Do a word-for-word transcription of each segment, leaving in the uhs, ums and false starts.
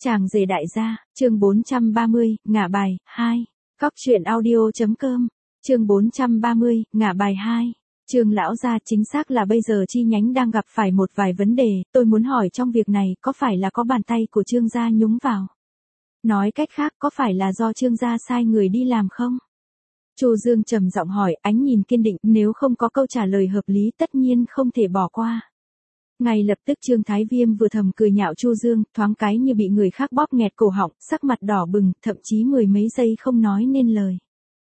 Chàng rể đại gia, chương bốn trăm ba mươi, ngả bài, hai. Cóc truyện audio.com, chương bốn trăm ba mươi, ngả bài hai. Trương lão gia, chính xác là bây giờ chi nhánh đang gặp phải một vài vấn đề, tôi muốn hỏi trong việc này có phải là có bàn tay của Trương gia nhúng vào? Nói cách khác, có phải là do Trương gia sai người đi làm không? Chu Dương trầm giọng hỏi, ánh nhìn kiên định, nếu không có câu trả lời hợp lý tất nhiên không thể bỏ qua. Ngay lập tức Trương Thái Viêm vừa thầm cười nhạo Chu Dương, thoáng cái như bị người khác bóp nghẹt cổ họng, sắc mặt đỏ bừng, thậm chí mười mấy giây không nói nên lời.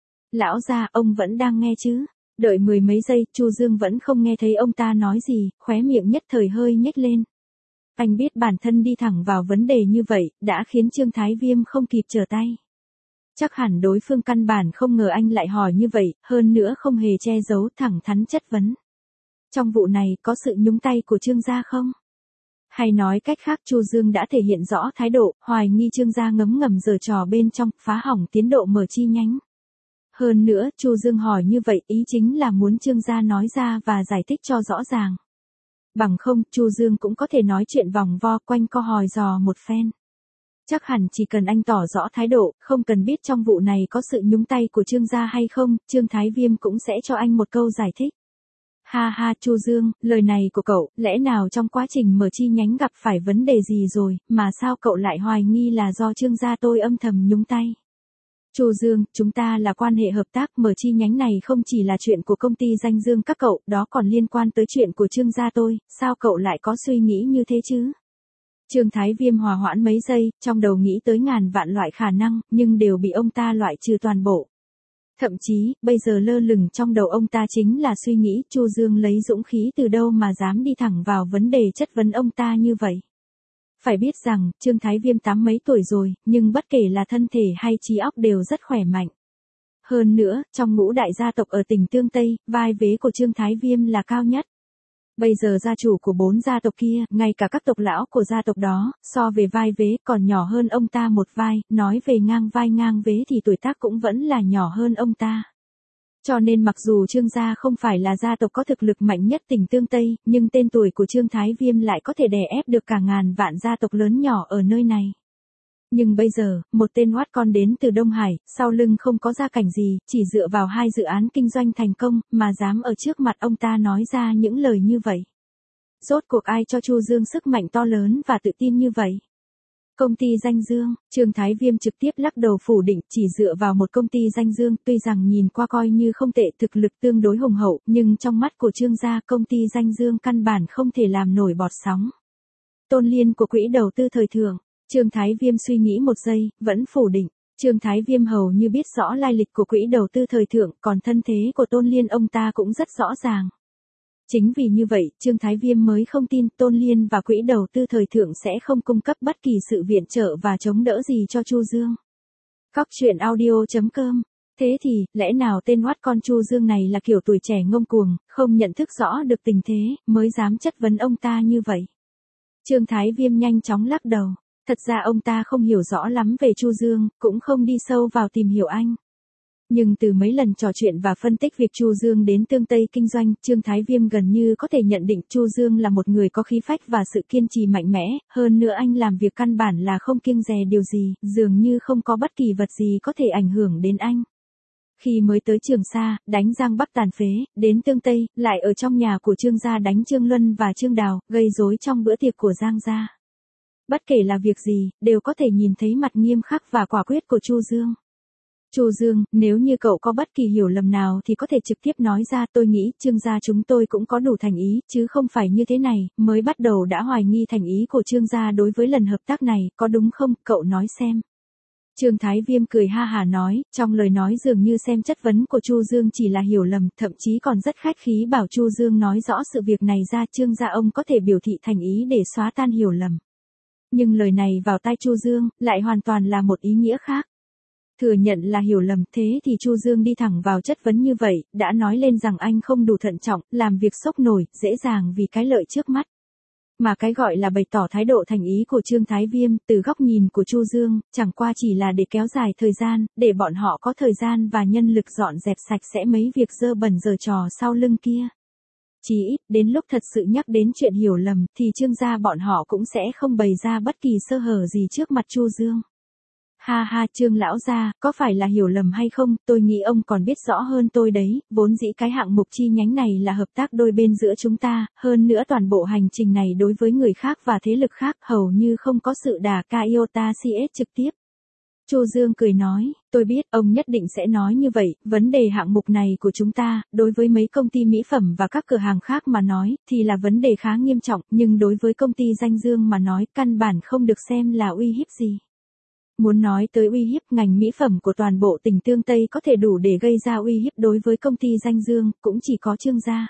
Lão gia, ông vẫn đang nghe chứ? Đợi mười mấy giây, Chu Dương vẫn không nghe thấy ông ta nói gì, khóe miệng nhất thời hơi nhếch lên. Anh biết bản thân đi thẳng vào vấn đề như vậy, đã khiến Trương Thái Viêm không kịp trở tay. Chắc hẳn đối phương căn bản không ngờ anh lại hỏi như vậy, hơn nữa không hề che giấu, thẳng thắn chất vấn. Trong vụ này có sự nhúng tay của Trương gia không? Hay nói cách khác, Chu Dương đã thể hiện rõ thái độ, hoài nghi Trương gia ngấm ngầm giở trò bên trong, phá hỏng tiến độ mở chi nhánh. Hơn nữa, Chu Dương hỏi như vậy ý chính là muốn Trương gia nói ra và giải thích cho rõ ràng. Bằng không, Chu Dương cũng có thể nói chuyện vòng vo quanh co hòi dò một phen. Chắc hẳn chỉ cần anh tỏ rõ thái độ, không cần biết trong vụ này có sự nhúng tay của Trương gia hay không, Trương Thái Viêm cũng sẽ cho anh một câu giải thích. Ha ha, Chu Dương, lời này của cậu, lẽ nào trong quá trình mở chi nhánh gặp phải vấn đề gì rồi, mà sao cậu lại hoài nghi là do Trương gia tôi âm thầm nhúng tay? Chu Dương, chúng ta là quan hệ hợp tác, mở chi nhánh này không chỉ là chuyện của công ty danh Dương các cậu, đó còn liên quan tới chuyện của Trương gia tôi, sao cậu lại có suy nghĩ như thế chứ? Trương Thái Viêm hòa hoãn mấy giây, trong đầu nghĩ tới ngàn vạn loại khả năng, nhưng đều bị ông ta loại trừ toàn bộ. Thậm chí, bây giờ lơ lửng trong đầu ông ta chính là suy nghĩ Chu Dương lấy dũng khí từ đâu mà dám đi thẳng vào vấn đề chất vấn ông ta như vậy. Phải biết rằng, Trương Thái Viêm tám mấy tuổi rồi, nhưng bất kể là thân thể hay trí óc đều rất khỏe mạnh. Hơn nữa, trong ngũ đại gia tộc ở tỉnh Tương Tây, vai vế của Trương Thái Viêm là cao nhất. Bây giờ gia chủ của bốn gia tộc kia, ngay cả các tộc lão của gia tộc đó, so về vai vế còn nhỏ hơn ông ta một vai, nói về ngang vai ngang vế thì tuổi tác cũng vẫn là nhỏ hơn ông ta. Cho nên mặc dù Trương gia không phải là gia tộc có thực lực mạnh nhất tỉnh Tương Tây, nhưng tên tuổi của Trương Thái Viêm lại có thể đè ép được cả ngàn vạn gia tộc lớn nhỏ ở nơi này. Nhưng bây giờ, một tên oát con đến từ Đông Hải, sau lưng không có gia cảnh gì, chỉ dựa vào hai dự án kinh doanh thành công, mà dám ở trước mặt ông ta nói ra những lời như vậy. Rốt cuộc ai cho Chu Dương sức mạnh to lớn và tự tin như vậy? Công ty danh Dương, Trương Thái Viêm trực tiếp lắc đầu phủ định, chỉ dựa vào một công ty danh Dương, tuy rằng nhìn qua coi như không tệ, thực lực tương đối hùng hậu, nhưng trong mắt của Trương gia, công ty danh Dương căn bản không thể làm nổi bọt sóng. Tôn Liên của quỹ đầu tư thời thượng. Trương Thái Viêm suy nghĩ một giây, vẫn phủ định. Trương Thái Viêm hầu như biết rõ lai lịch của quỹ đầu tư thời thượng, còn thân thế của Tôn Liên ông ta cũng rất rõ ràng. Chính vì như vậy, Trương Thái Viêm mới không tin Tôn Liên và quỹ đầu tư thời thượng sẽ không cung cấp bất kỳ sự viện trợ và chống đỡ gì cho Chu Dương. Cóc truyện audio.com. Thế thì, lẽ nào tên oát con Chu Dương này là kiểu tuổi trẻ ngông cuồng, không nhận thức rõ được tình thế, mới dám chất vấn ông ta như vậy? Trương Thái Viêm nhanh chóng lắc đầu. Thật ra ông ta không hiểu rõ lắm về Chu Dương, cũng không đi sâu vào tìm hiểu anh. Nhưng từ mấy lần trò chuyện và phân tích việc Chu Dương đến Tương Tây kinh doanh, Trương Thái Viêm gần như có thể nhận định Chu Dương là một người có khí phách và sự kiên trì mạnh mẽ, hơn nữa anh làm việc căn bản là không kiêng dè điều gì, dường như không có bất kỳ vật gì có thể ảnh hưởng đến anh. Khi mới tới Trường Sa, đánh Giang Bắc tàn phế, đến Tương Tây, lại ở trong nhà của Trương gia đánh Trương Luân và Trương Đào, gây rối trong bữa tiệc của Giang gia. Bất kể là việc gì, đều có thể nhìn thấy mặt nghiêm khắc và quả quyết của Chu Dương. Chu Dương, nếu như cậu có bất kỳ hiểu lầm nào thì có thể trực tiếp nói ra, tôi nghĩ Trương gia chúng tôi cũng có đủ thành ý, chứ không phải như thế này, mới bắt đầu đã hoài nghi thành ý của Trương gia đối với lần hợp tác này, có đúng không, cậu nói xem. Trương Thái Viêm cười ha hà nói, trong lời nói dường như xem chất vấn của Chu Dương chỉ là hiểu lầm, thậm chí còn rất khách khí bảo Chu Dương nói rõ sự việc này ra, Trương gia ông có thể biểu thị thành ý để xóa tan hiểu lầm. Nhưng lời này vào tai Chu Dương, lại hoàn toàn là một ý nghĩa khác. Thừa nhận là hiểu lầm, thế thì Chu Dương đi thẳng vào chất vấn như vậy, đã nói lên rằng anh không đủ thận trọng, làm việc sốc nổi, dễ dàng vì cái lợi trước mắt. Mà cái gọi là bày tỏ thái độ thành ý của Trương Thái Viêm, từ góc nhìn của Chu Dương, chẳng qua chỉ là để kéo dài thời gian, để bọn họ có thời gian và nhân lực dọn dẹp sạch sẽ mấy việc dơ bẩn giở trò sau lưng kia. chí ít, đến lúc thật sự nhắc đến chuyện hiểu lầm, thì Trương gia bọn họ cũng sẽ không bày ra bất kỳ sơ hở gì trước mặt Chu Dương. Ha ha, Trương lão gia, có phải là hiểu lầm hay không, tôi nghĩ ông còn biết rõ hơn tôi đấy, vốn dĩ cái hạng mục chi nhánh này là hợp tác đôi bên giữa chúng ta, hơn nữa toàn bộ hành trình này đối với người khác và thế lực khác hầu như không có sự đả ca iota cs trực tiếp. Chu Dương cười nói, tôi biết ông nhất định sẽ nói như vậy, vấn đề hạng mục này của chúng ta, đối với mấy công ty mỹ phẩm và các cửa hàng khác mà nói, thì là vấn đề khá nghiêm trọng, nhưng đối với công ty Danh Dương mà nói, căn bản không được xem là uy hiếp gì. Muốn nói tới uy hiếp, ngành mỹ phẩm của toàn bộ tỉnh Tương Tây có thể đủ để gây ra uy hiếp đối với công ty Danh Dương, cũng chỉ có Trương gia.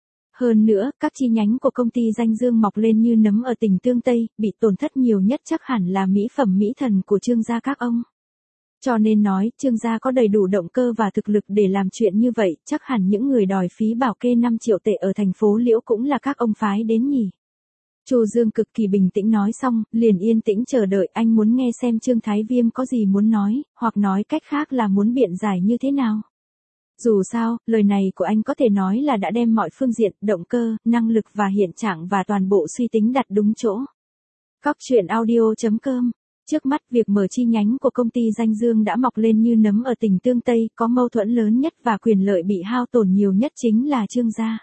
Hơn nữa, các chi nhánh của công ty Danh Dương mọc lên như nấm ở tỉnh Tương Tây, bị tổn thất nhiều nhất chắc hẳn là mỹ phẩm mỹ thần của Trương gia các ông. Cho nên nói, Trương gia có đầy đủ động cơ và thực lực để làm chuyện như vậy, chắc hẳn những người đòi phí bảo kê năm triệu tệ ở thành phố Liễu cũng là các ông phái đến nhỉ. Chu Dương cực kỳ bình tĩnh nói xong, liền yên tĩnh chờ đợi anh muốn nghe xem Trương Thái Viêm có gì muốn nói, hoặc nói cách khác là muốn biện giải như thế nào. Dù sao, lời này của anh có thể nói là đã đem mọi phương diện, động cơ, năng lực và hiện trạng và toàn bộ suy tính đặt đúng chỗ. Cóc truyện audio chấm com. Trước mắt việc mở chi nhánh của công ty Danh Dương đã mọc lên như nấm ở tỉnh Tương Tây, có mâu thuẫn lớn nhất và quyền lợi bị hao tổn nhiều nhất chính là Trương gia.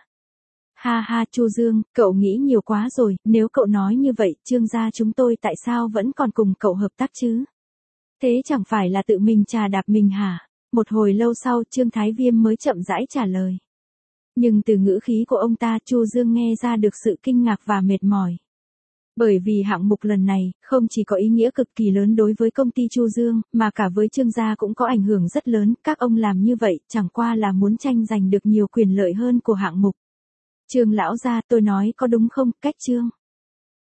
Ha ha, Chu Dương, cậu nghĩ nhiều quá rồi, nếu cậu nói như vậy, Trương gia chúng tôi tại sao vẫn còn cùng cậu hợp tác chứ? Thế chẳng phải là tự mình trà đạp mình hả? Một hồi lâu sau, Trương Thái Viêm mới chậm rãi trả lời. Nhưng từ ngữ khí của ông ta, Chu Dương nghe ra được sự kinh ngạc và mệt mỏi. Bởi vì hạng mục lần này, không chỉ có ý nghĩa cực kỳ lớn đối với công ty Chu Dương, mà cả với Trương gia cũng có ảnh hưởng rất lớn, các ông làm như vậy, chẳng qua là muốn tranh giành được nhiều quyền lợi hơn của hạng mục. Trương lão gia, tôi nói có đúng không, cách Trương?